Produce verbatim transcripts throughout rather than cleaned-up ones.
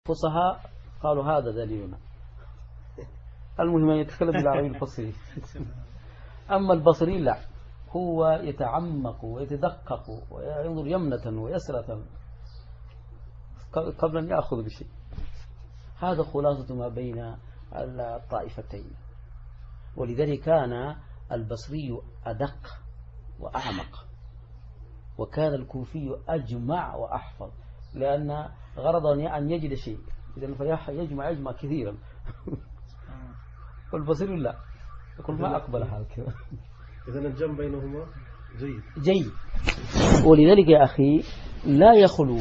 فصحاء قالوا هذا دليلنا. المهم يتكلم بالعربي الفصيح. أما البصري لا، هو يتعمق ويتدقق وينظر يمنة ويسرة قبل أن يأخذ بشيء. هذا خلاصة ما بين الطائفتين. ولذلك كان البصري أدق وأعمق، وكان الكوفي أجمع وأحفظ، لأن غرضا أن يجد شيء، إذن فيجمع يجمع كثيرا. والبصري لا، يقول ما أقبل هذا كذا. إذن الجمع بينهما جيد جيد. ولذلك يا أخي لا يخلو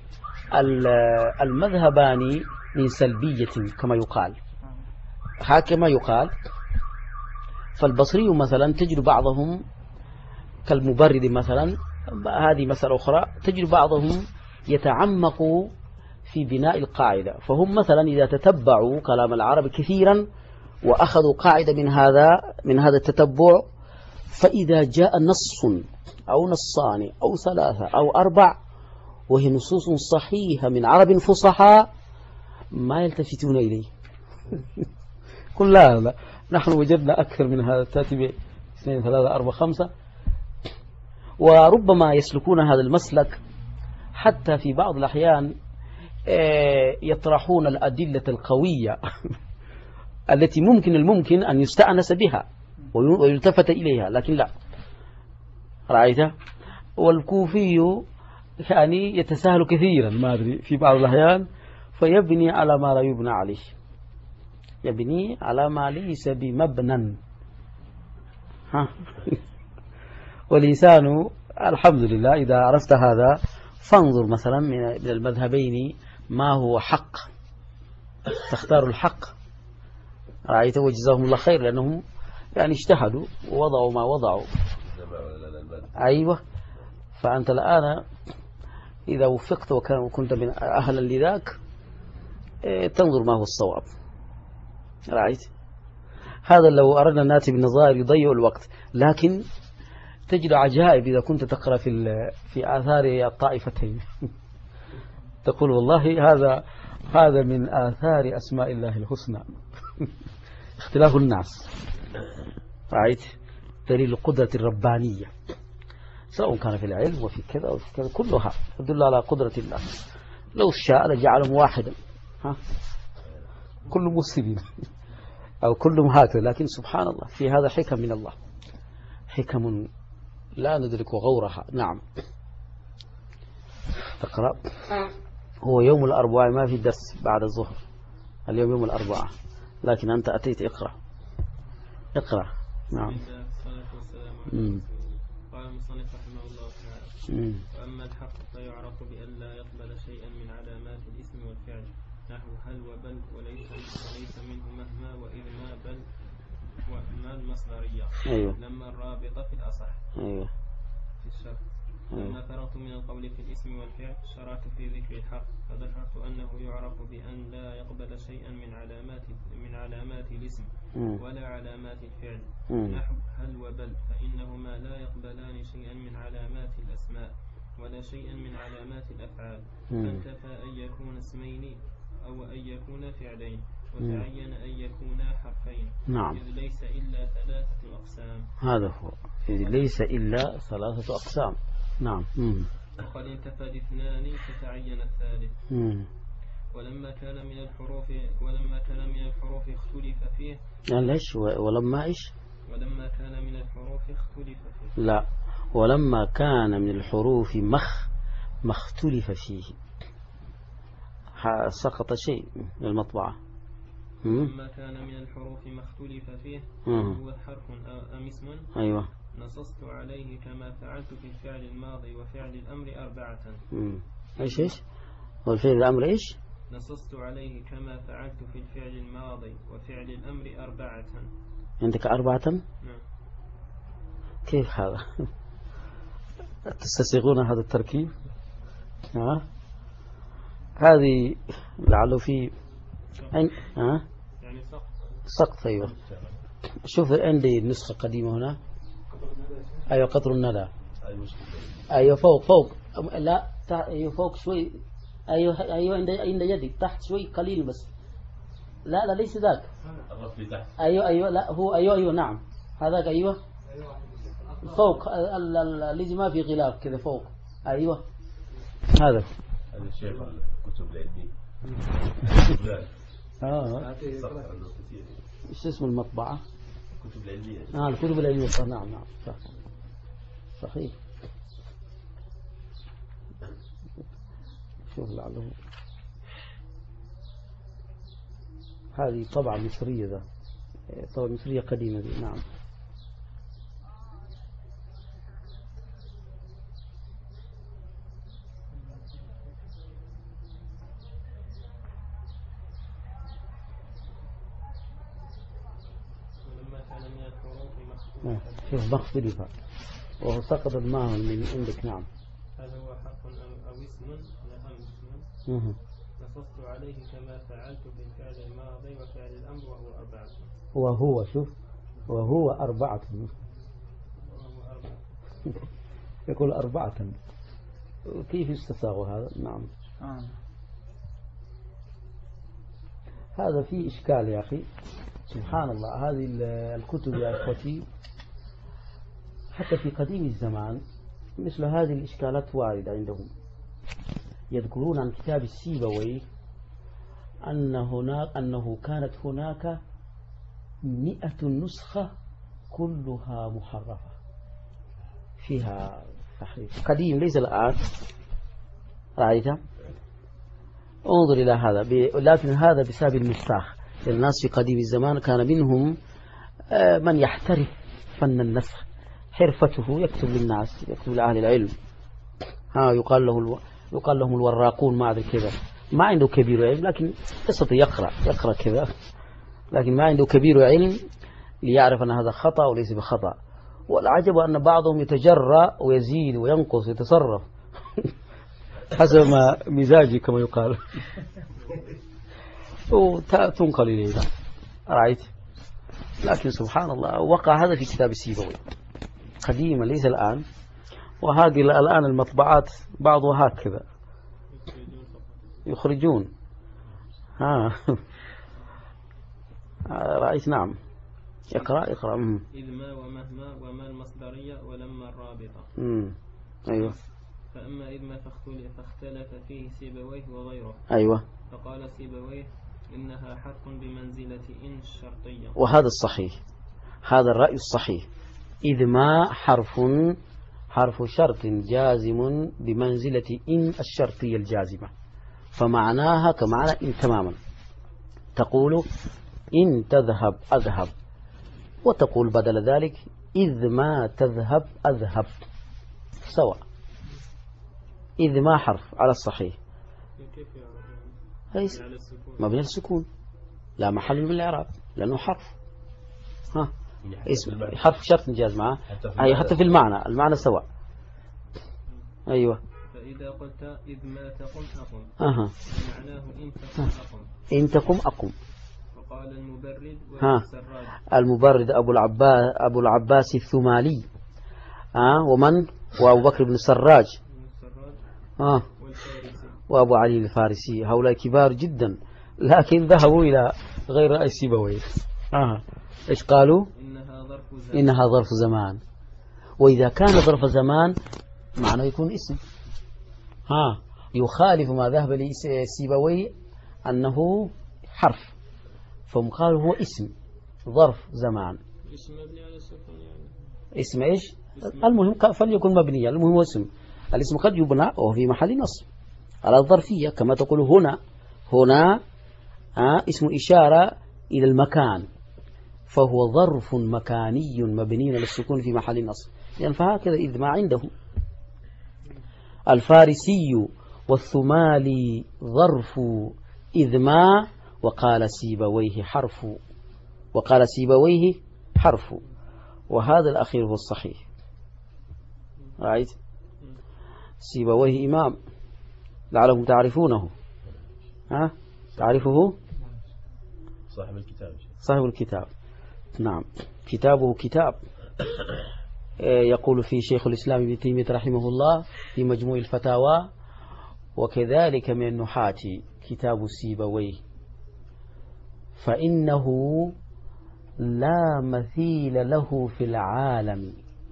المذهبان من سلبية كما يقال، هكما يقال. فالبصري مثلا تجد بعضهم كالمبرد مثلا، هذه مسألة أخرى، تجد بعضهم يتعمق في بناء القاعدة. فهم مثلا إذا تتبعوا كلام العرب كثيرا وأخذوا قاعدة من هذا من هذا التتبع، فإذا جاء نص أو نصان أو ثلاثة أو أربع وهي نصوص صحيحة من عرب فصحاء ما يلتفتون إليه. قل لا لا نحن وجدنا أكثر من هذا، تأتي باثنين ثلاثة أربعة خمسة. وربما يسلكون هذا المسلك حتى في بعض الأحيان يطرحون الأدلة القوية التي ممكن الممكن أن يستأنس بها ويلتفت إليها، لكن لا. رأيت؟ والكوفي يعني يتساهل كثيرا ما أدري في بعض الأحيان، فيبني على ما لا يبنى عليه، يبني على ما ليس بمبنى. ها والإنسان الحمد لله إذا عرفت هذا فانظر مثلا من المذهبين ما هو حق، تختار الحق. رأيت؟ وجزاهم الله خير، لأنهم يعني اجتهدوا ووضعوا ما وضعوا. أيوة. فأنت الآن إذا وفقت وكنت من أهلا لذاك تنظر ما هو الصواب. رأيت؟ هذا لو أردنا ناتي بالنظائر يضيع الوقت، لكن تجد عجائب إذا كنت تقرأ في في آثار الطائفتين. تقول والله هذا هذا من آثار أسماء الله الحسنى. اختلاف الناس. رأيت؟ دليل القدرة الربانية، سواء كان في العلم وفي كذا وفي كذا، كلها تدل على قدرة الله. لو شاء لجعلهم واحدا، ها كل مسلمين أو كلهم هكذا، لكن سبحان الله في هذا حكم من الله، حكم لا ندرك غورها. نعم. تقرأ. هو يوم الأربعاء ما في درس بعد الظهر، اليوم يوم الأربعاء، لكن أنت أتيت اقرأ اقرأ. نعم. قال المصنف رحمه الله تعالى: وأما الحق فيعرف بأن لا يقبل شيئا من علامات الاسم والفعل، نحو هل وبل وليس وليس منه مهما وإذ ما بل وما المصدرية. أيوة. لما الرابطة في الأصح. أيوة. في الشرط. لما فرغت من القول في الاسم والفعل شرعت في ذكر الحق، فذكرت أنه يعرف بأن لا يقبل شيئا من علامات من علامات الاسم ولا علامات الفعل، نحو هل وبل، فإنهما لا يقبلان شيئا من علامات الأسماء ولا شيئا من علامات الأفعال، فانتفى أن يكون اسمين أو أن يكون فعلين، وتعين أن يكونا حرفين. نعم. إذ ليس إلا ثلاثة أقسام. هذا هو، إذ ليس إلا ثلاثة أقسام. نعم. وقد انتفى الاثنان فتعين الثالث. مم. ولما كان من الحروف ولما كان من الحروف اختلف فيه. يعني ليش ولما إيش؟ ولما كان من الحروف اختلف فيه. لا، ولما كان من الحروف مخ ما اختلف فيه، سقط شيء من المطبعة. ولما كان من الحروف ما اختلف فيه هو حرف أم اسم. أيوة. نصصت عليه كما فعلت في الفعل الماضي وفعل الأمر أربعة. مم. إيش إيش؟ والفعل الأمر إيش؟ نصصت عليه كما فعلت في الفعل الماضي وفعل الأمر أربعة. عندك أربعة؟ نعم. كيف هذا؟ تستسيغون هذا التركيب؟ ها؟ هذه لعله في أين؟ ها؟ يعني سقط. سقط. أيوة. شوف عندي نسخة قديمة هنا. أيوة قطر الندى. أيوة فوق فوق لا أيوة فوق شوي أيوه أيوه عند عند يدك تحت شوي قليل بس. لا لا ليس ذاك. الرف اللي تحت. أيوه أيوه لا هو أيوه أيوه نعم هذاك أيوه. فوق اللي ما في غلاف كذا فوق. أيوه هذا. هذا الشيخ الكتب العلمية. آه. إيش اسم المطبعة؟ الكتب العلمية. آه الكتب العلمية صح نعم نعم صح. صحيح. شوف لعله هذه طبعة مصرية ذا طبعة مصرية قديمة دي نعم. شوف مخفض فا وهو سقط الماء من عندك نعم. هل هو حق أو اسم أم اسم؟ نصصت عليه كما فعلت بالفعل الماضي وفعل الأمر وهو أربعة. وهو شوف وهو أربعة. وهو أربعة. يقول أربعة كيف يستساغ هذا؟ نعم. آه. هذا فيه إشكال يا أخي سبحان الله. هذه الكتب يا أخوتي حتى في قديم الزمان مثل هذه الإشكالات واردة عندهم. يذكرون عن كتاب السيبوي أن هناك أنه كانت هناك مئة نسخة كلها محرفة فيها تحريف قديم ليس الآن. رأيتها؟ انظر إلى هذا لكن هذا بسبب المفتاح. الناس في قديم الزمان كان منهم من يحترف فن النسخ حرفته يكتب للناس يكتب لأهل العلم. ها يقال له الو... يقال لهم الوراقون ما أدري كذا ما عنده كبير علم لكن يستطيع يقرأ يقرأ كذا لكن ما عنده كبير علم ليعرف أن هذا خطأ وليس بخطأ. والعجب أن بعضهم يتجرأ ويزيد وينقص ويتصرف حسب ما مزاجي كما يقال وتنقل إلينا. رأيت لكن سبحان الله وقع هذا في كتاب السيبوي قديما ليس الآن. وهذه الآن المطبعات بعضها هكذا يخرجون. ها رأيت نعم. اقرأ اقرأ. إذ ما ومهما وما المصدرية ولما الرابطة. امم أيوه. فأما إذ ما فاختلف فيه سيبويه وغيره. أيوه. فقال سيبويه إنها حق بمنزلة إن الشرطية. وهذا الصحيح هذا الرأي الصحيح. إذ ما حرف حرف شرط جازم بمنزلة إن الشرطية الجازمة فمعناها كمعنى إن تماما. تقول إن تذهب أذهب وتقول بدل ذلك إذ ما تذهب أذهب سواء. إذ ما حرف على الصحيح مبني السكون لا محل من الإعراب لأنه حرف. ها اسم حرف شرط جاز معه أي حتى في المعنى المعنى سواء. أيوة. فإذا قلت إذ ما تقم أقم أها معناه إن تقم أقم إن تقم أقم. وقال المبرد والسراج. المبرد أبو العباس أبو العباس الثمالي. ها ومن وأبو بكر بن السراج. ها وأبو علي الفارسي. هؤلاء كبار جدا لكن ذهبوا إلى غير رأي سيبويه. آه. إيش قالوا؟ إنها ظرف زمان. إنها ظرف زمان. وإذا كان ظرف زمان معناه يكون اسم. ها يخالف ما ذهب لسيبويه أنه حرف فهم قالوا هو اسم ظرف زمان. اسم مبني على السكون يعني. اسم إيش؟ المهم فليكن مبنيا المهم هو اسم. الاسم قد يبنى وهو في محل نصب على الظرفية كما تقول هنا. هنا آه اسم إشارة إلى المكان فهو ظرف مكاني مبني للسكون في محل نصب يعني فهكذا إذ ما عنده. الفارسي والثمالي ظرف إذ ما وقال سيبويه حرف وقال سيبويه حرف وهذا الأخير هو الصحيح. رأيت سيبويه إمام لعلكم تعرفونه. ها تعرفه صاحب الكتاب. صاحب الكتاب نعم كتابه كتاب يقول فيه شيخ الإسلام ابن تيمية رحمه الله في مجموع الفتاوى وكذلك من النحاة كتاب سيبويه، فإنه لا مثيل له في العالم.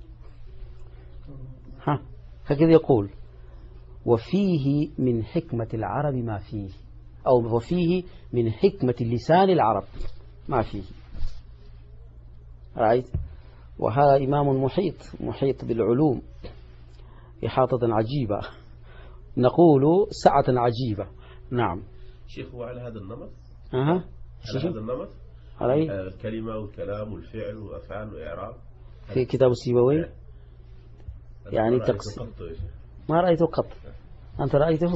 ها هكذا يقول: وفيه من حكمة العرب ما فيه، أو وفيه من حكمة لسان العرب ما فيه. رأيت؟ وهذا إمام محيط محيط بالعلوم إحاطة عجيبة، نقول سعة عجيبة. نعم شيخ، هو على هذا النمط؟ أها على هذا النمط؟ علي الكلمة والكلام والفعل والأفعال والإعراب في كتاب السيبوي. يعني تقص ما رأيته قط. أنت رأيته؟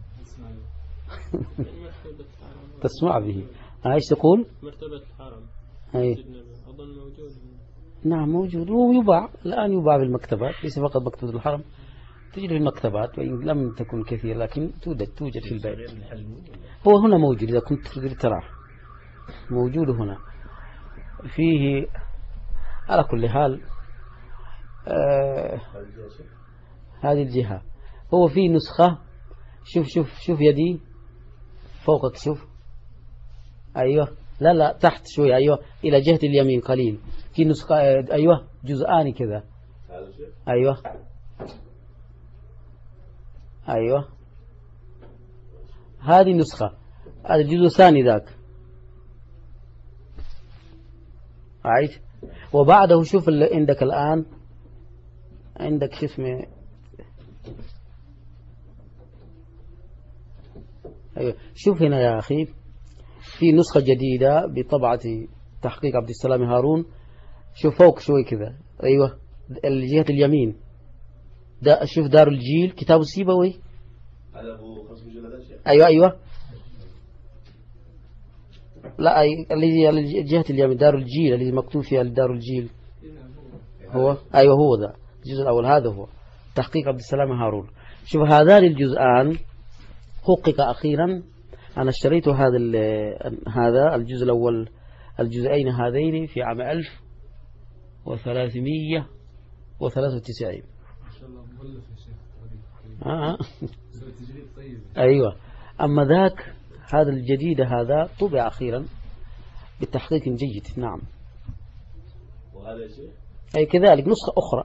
تسمع به. ايش تقول؟ مرتبة الحرم أي. أظن موجود. نعم موجود ويباع الآن، يباع بالمكتبات، ليس فقط مكتبة الحرم، تجد في المكتبات وإن لم تكن كثير لكن توجد توجد في البيت. هو هنا موجود إذا كنت تريد تراه، موجود هنا فيه. على كل حال آه هذه الجهة هو في نسخة. شوف شوف شوف يدي فوقك، شوف أيوة، لا لا تحت شوي، أيوة إلى جهة اليمين قليل، في نسخة أيوة جزءان كذا، أيوة أيوة هذه نسخة، هذا الجزء الثاني ذاك. عايش. وبعده شوف اللي عندك الآن، عندك شو اسمه، أيوة شوف هنا يا أخي، في نسخة جديدة بطبعة تحقيق عبد السلام هارون. شوف فوق شوي كذا، أيوة الجهة اليمين، دا شوف دار الجيل كتاب السيبوي. هذا هو خمس مجلدات. أيوة أيوة لا أي الذي على جهة اليمين دار الجيل الذي مكتوب فيها دار الجيل هو. أيوة هو ذا الجزء الأول، هذا هو تحقيق عبد السلام هارون. شوف هذان الجزءان حقق أخيرا. أنا اشتريت هذا هذا الجزء الأول، الجزئين هذين في عام ألف وثلاثمية وثلاثة وتسعين. ما شاء الله مؤلف يا شيخ. آه. تجريد طيب. أيوة. أما ذاك هذا الجديد هذا طبع أخيرا بالتحقيق جيد. نعم. وهذا شيء أي كذلك نسخة أخرى.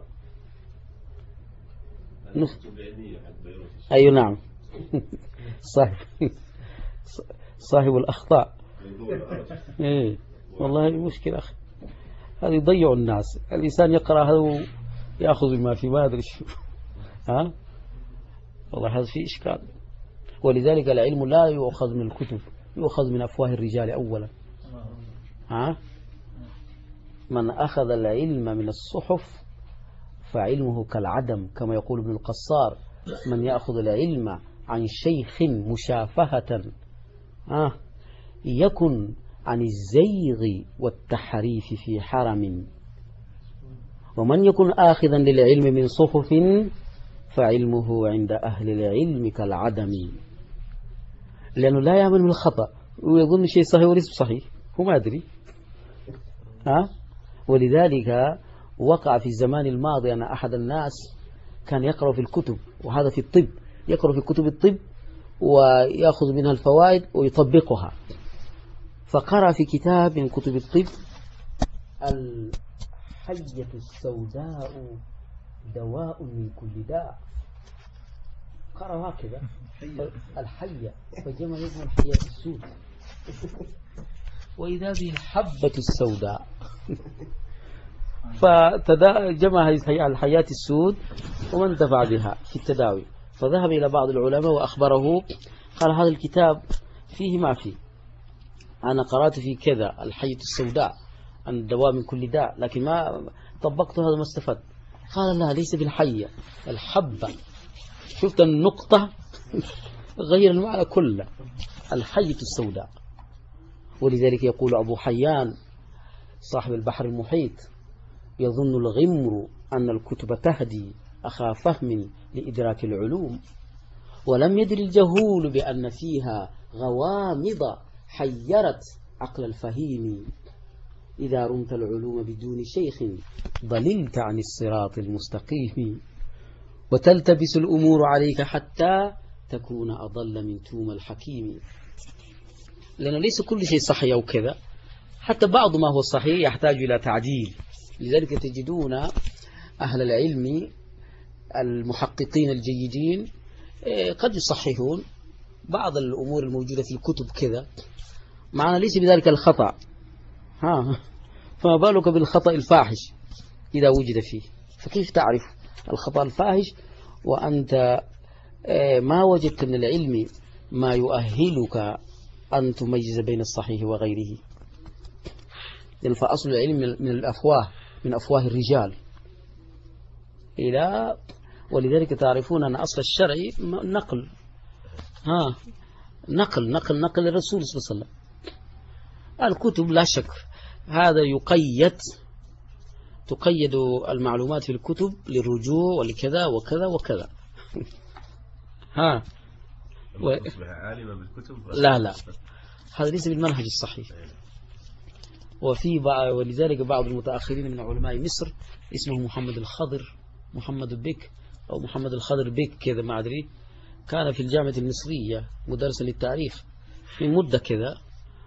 نسخة. أيوة نعم. صاحب صاحب الأخطاء. إيه والله مشكلة أخي، هذا يضيع الناس. الإنسان يقرأ هذا ويأخذ ما في ما أدري شو. ها والله هذا فيه إشكال. ولذلك العلم لا يؤخذ من الكتب، يؤخذ من أفواه الرجال أولا. ها من أخذ العلم من الصحف فعلمه كالعدم، كما يقول ابن القصار: من يأخذ العلم عن شيخ مشافهة آه يكن عن الزيغ والتحريف في حرم، ومن يكن آخذا للعلم من صحف فعلمه عند أهل العلم كالعدم. لأنه لا يعمل من الخطأ ويظن شيء صحيح وليس صحيح، هو ما أدري. ها ولذلك وقع في الزمان الماضي أن أحد الناس كان يقرأ في الكتب، وهذا في الطب، يقرأ في كتب الطب ويأخذ منها الفوائد ويطبقها. فقرأ في كتاب من كتب الطب: الحية السوداء دواء من كل داء. قرأ هكذا الحية، فجمع اسم الحية السود، وإذا به الحبة السوداء. فجمع الحياة السود ومن انتفع بها في التداوي. فذهب إلى بعض العلماء وأخبره، قال: هذا الكتاب فيه ما فيه، أنا قرأت فيه كذا الحية السوداء عن الدواء من كل داء، لكن ما طبقت هذا ما استفدت. قال: لا، ليس بالحية، الحبة. شفت النقطة غير المعنى كله، الحية السوداء. ولذلك يقول أبو حيان صاحب البحر المحيط: يظن الغمر أن الكتب تهدي أخا فهم لإدراك العلوم، ولم يدر الجهول بأن فيها غوامض حيرت عقل الفهيم. إذا رمت العلوم بدون شيخ ضللت عن الصراط المستقيم، وتلتبس الأمور عليك حتى تكون أضل من توم الحكيم. لأنه ليس كل شيء صحيح أو كذا، حتى بعض ما هو صحيح يحتاج إلى تعديل. لذلك تجدون أهل العلم المحققين الجيدين قد يصححون بعض الأمور الموجودة في الكتب كذا، معنا ليس بذلك الخطأ، ها فما بالك بالخطأ الفاحش إذا وجد فيه. فكيف تعرف الخطأ الفاحش وأنت ما وجدت من العلم ما يؤهلك أن تميز بين الصحيح وغيره؟ لأن فأصل العلم من الأفواه، من أفواه الرجال إلى، ولذلك تعرفون أن أصل الشرع نقل، ها نقل نقل نقل الرسول صلى الله عليه وسلم. الكتب لا شك هذا يقيد، تقيد المعلومات في الكتب للرجوع ولكذا وكذا وكذا. ها و... تصبح عالما بالكتب؟ لا لا، هذا ليس بالمنهج الصحيح. وفي بعض، ولذلك بعض المتأخرين من علماء مصر اسمه محمد الخضر، محمد بك أو محمد الخضر بك كذا ما أدري، كان في الجامعة المصرية مدرسا للتاريخ من مدة كذا،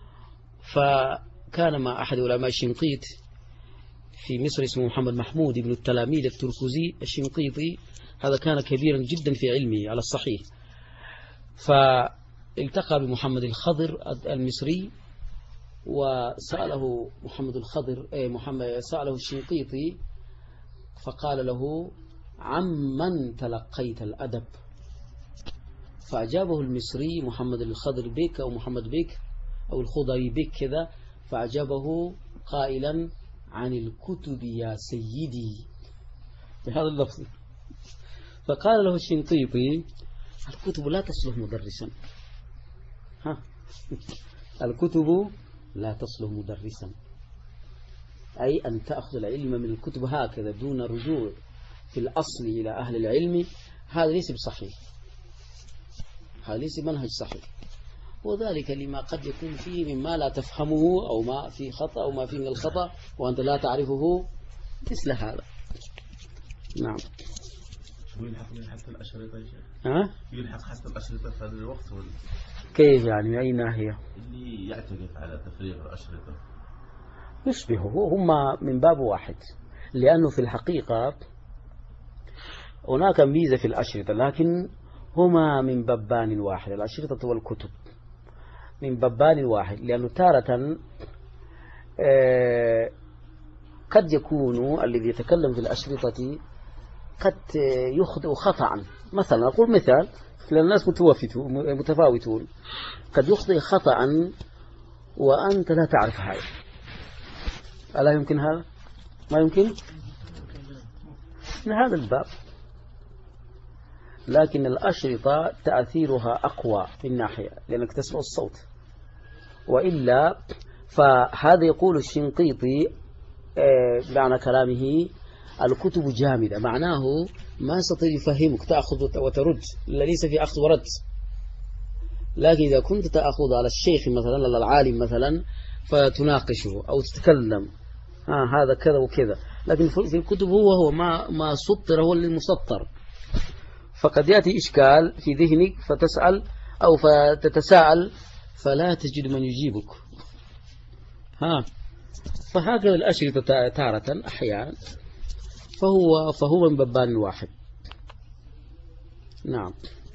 فكان مع أحد علماء الشنقيط في مصر اسمه محمد محمود ابن التلاميذ التركزي الشنقيطي. هذا كان كبيرا جدا في علمه على الصحيح، فالتقى بمحمد الخضر المصري وسأله محمد الخضر اي محمد سأله الشنقيطي فقال له: عمن تلقيت الأدب؟ فأجابه المصري محمد الخضر بك أو محمد بك أو الخضري بك كذا، فأجابه قائلا: عن الكتب يا سيدي، بهذا اللفظ. فقال له الشنقيطي: الكتب لا تصلح مدرسا، ها الكتب لا تصلح مدرسا، أي أن تأخذ العلم من الكتب هكذا دون رجوع في الأصل إلى أهل العلم، هذا ليس بصحيح، هذا ليس منهج صحيح. وذلك لما قد يكون فيه مما لا تفهمه أو ما فيه خطأ أو ما فيه من الخطأ وأنت لا تعرفه، مثل هذا. نعم. يلحق حتى الأشرطة يا شيخ؟ ها؟ يلحق حتى الأشرطة في هذا الوقت ولا كيف يعني؟ من أي ناحية؟ اللي يعتكف على تفريغ الأشرطة يشبهه، هما من باب واحد، لأنه في الحقيقة هناك ميزة في الأشرطة، لكن هما من بابان واحد، الأشرطة والكتب من بابان واحد، لأنه تارة قد يكون الذي يتكلم في الأشرطة قد يخطئ خطأ، مثلا أقول مثال، لأن الناس متفاوتون، قد يخطئ خطأ وأنت لا تعرف هذا، ألا يمكن هذا؟ ما يمكن؟ من هذا الباب. لكن الأشرطة تأثيرها أقوى من ناحية لأنك تسمع الصوت، وإلا فهذا يقول الشنقيطي معنى كلامه: الكتب جامدة، معناه ما يستطيع يفهمك، تأخذ وترد، ليس في أخذ ورد. لكن إذا كنت تأخذ على الشيخ مثلا، على العالم مثلا، فتناقشه أو تتكلم آه هذا كذا وكذا، لكن في الكتب هو هو ما ما سطر هو المسطر، فقد يأتي إشكال في ذهنك فتسأل أو فتتساءل فلا تجد من يجيبك. ها فهكذا الأشرطة تارة أحيانا، فهو فهو من بابان واحد. نعم.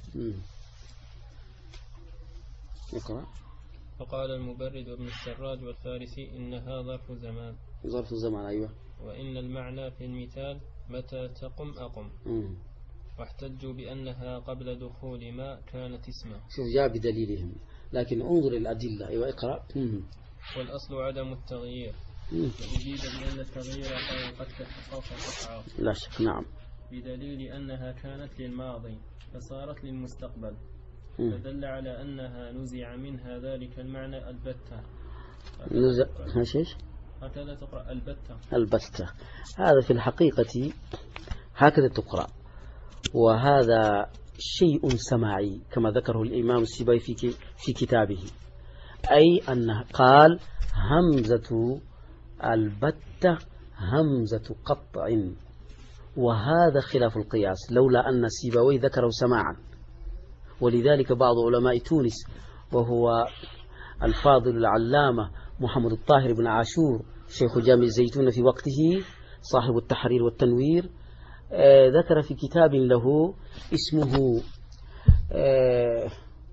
اقرأ. فقال المبرد وابن السراج والفارسي: إنها ظرف زمان. ظرف الزمان، أيوة. وإن المعنى في المثال متى تقم أقم. مم. واحتجوا بأنها قبل دخول ما كانت اسما. شوف جاء بدليلهم، لكن انظر الأدلة. أيوة اقرأ. مم. والأصل عدم التغيير، وأجيب بأن التغيير قد تحقق قطعا. لا شك. نعم. بدليل أنها كانت للماضي فصارت للمستقبل، مم. فدل على أنها نزع منها ذلك المعنى البتة. نزع ايش؟ هكذا تقرأ البتة. البتة، هذا في الحقيقة هكذا تقرأ، وهذا شيء سماعي كما ذكره الإمام السيبوي في في كتابه، أي أنه قال: همزة البتة همزة قطع، وهذا خلاف القياس، لولا أن السيبوي ذكره سماعا، ولذلك بعض علماء تونس وهو الفاضل العلامة محمد الطاهر بن عاشور شيخ جامع الزيتون في وقته صاحب التحرير والتنوير آه ذكر في كتاب له اسمه آه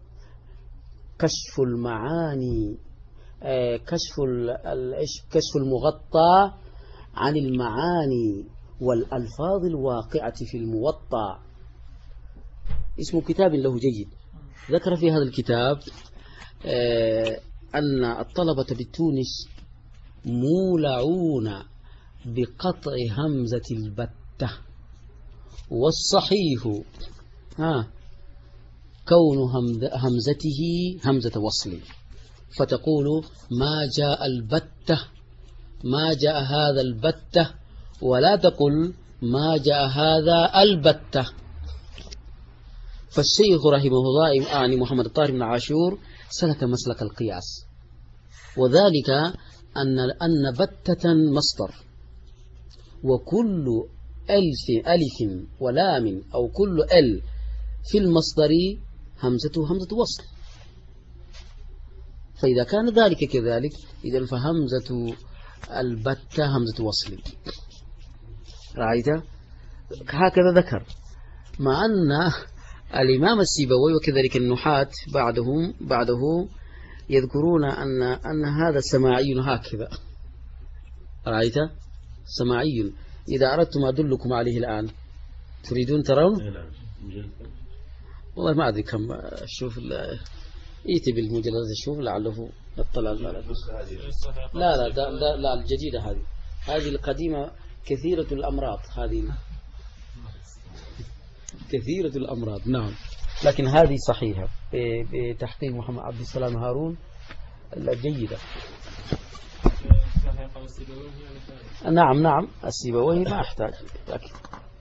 كشف المعاني آه كشف كشف المغطى عن المعاني والألفاظ الواقعة في الموطأ. اسم كتاب له جيد. ذكر في هذا الكتاب آه أن الطلبة بتونس مولعون بقطع همزة البتة، والصحيح ها كون همزته همزة وصل، فتقول ما جاء البتة، ما جاء هذا البتة، ولا تقل ما جاء هذا البتة. فالشيخ رحمه الله يعني محمد الطاهر بن عاشور سلك مسلك القياس، وذلك أن أن بتة مصدر، وكل ألف ألف ولام أو كل ال في المصدر همزته همزة وصل. فإذا كان ذلك كذلك إذن فهمزة البتة همزة وصل. رأيت؟ هكذا ذكر، مع أن الإمام السيبوي وكذلك النحاة بعدهم بعده يذكرون أن أن هذا سماعي هكذا. رأيت؟ سماعي. إذا أردتم أدلكم عليه الآن، تريدون ترون؟ والله ما أدري كم. شوف إيتي بالمجلد شوف لعله اطلع. لا لا لا, لا, لا الجديدة هذه هذه القديمة كثيرة الأمراض، هذه كثيرة الأمراض. نعم، لكن هذه صحيحة بتحقيق محمد عبد السلام هارون الجيدة. نعم نعم السيبويه ما أحتاج، لكن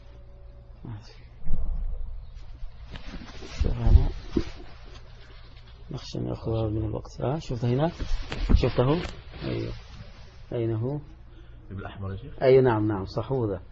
نخشى أن يأخذها من الوقت. ها شفته هنا، شفته. أيوه أين هو؟ بالأحمر يا شيخ. أي نعم نعم صح هو ذا.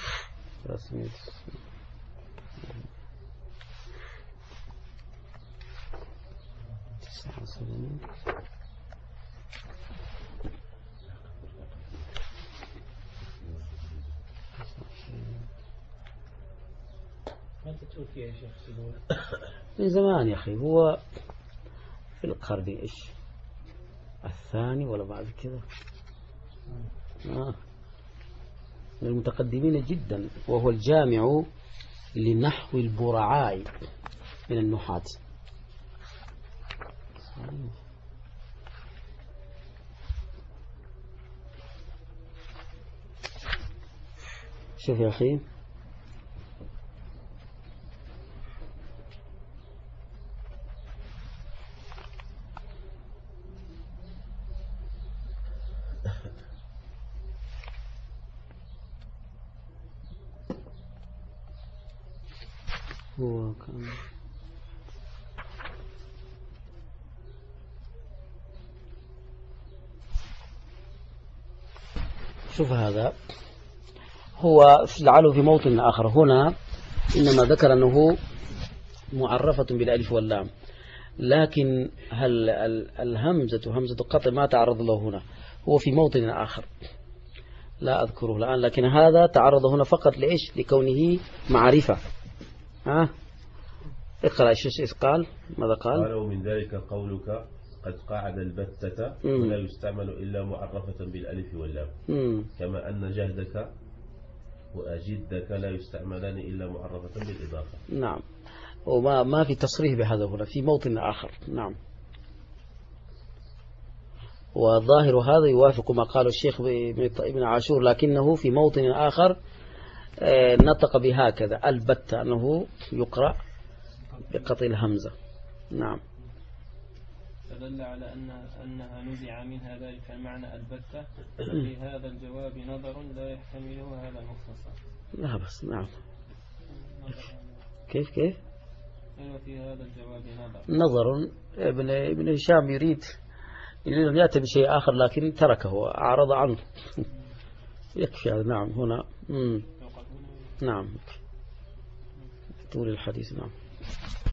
من زمان يا أخي، هو في القرن إيش الثاني ولا بعد كذا، آه. من المتقدمين جدا، وهو الجامع لنحو البرعاء من النحاة. شوف يا أخي، هو كان شوف هذا هو لعله في موطن آخر. هنا إنما ذكر أنه معرفة بالألف واللام، لكن هل الهمزة همزة قطع ما تعرض له هنا، هو في موطن آخر لا أذكره الآن، لكن هذا تعرض هنا فقط لإيش؟ لكونه معرفة. ها اقرأ ايش قال، ماذا قال؟ قال ومن ذلك قولك قد قعد البتة ولا يستعمل إلا معرفة بالألف واللام، مم. كما أن جهدك وأجدك لا يستعملان إلا معرفة بالإضافة. نعم، وما ما في تصريح بهذا هنا، في موطن آخر. نعم، والظاهر هذا يوافق ما قاله الشيخ ابن عاشور، لكنه في موطن آخر نطق بهكذا البتة، أنه يقرأ بقطع الهمزة. نعم، فدل على أن أنها نزع منها ذلك المعنى البتة. في هذا الجواب نظر لا يحتمله هذا المختصر. لا بس. نعم، كيف كيف في هذا الجواب نظر نظر ابن ابن هشام يريد يريد أن يأتي بشيء آخر، لكن تركه أعرض عنه. يكفي هذا. نعم هنا. مم. نعم طول الحديث. نعم.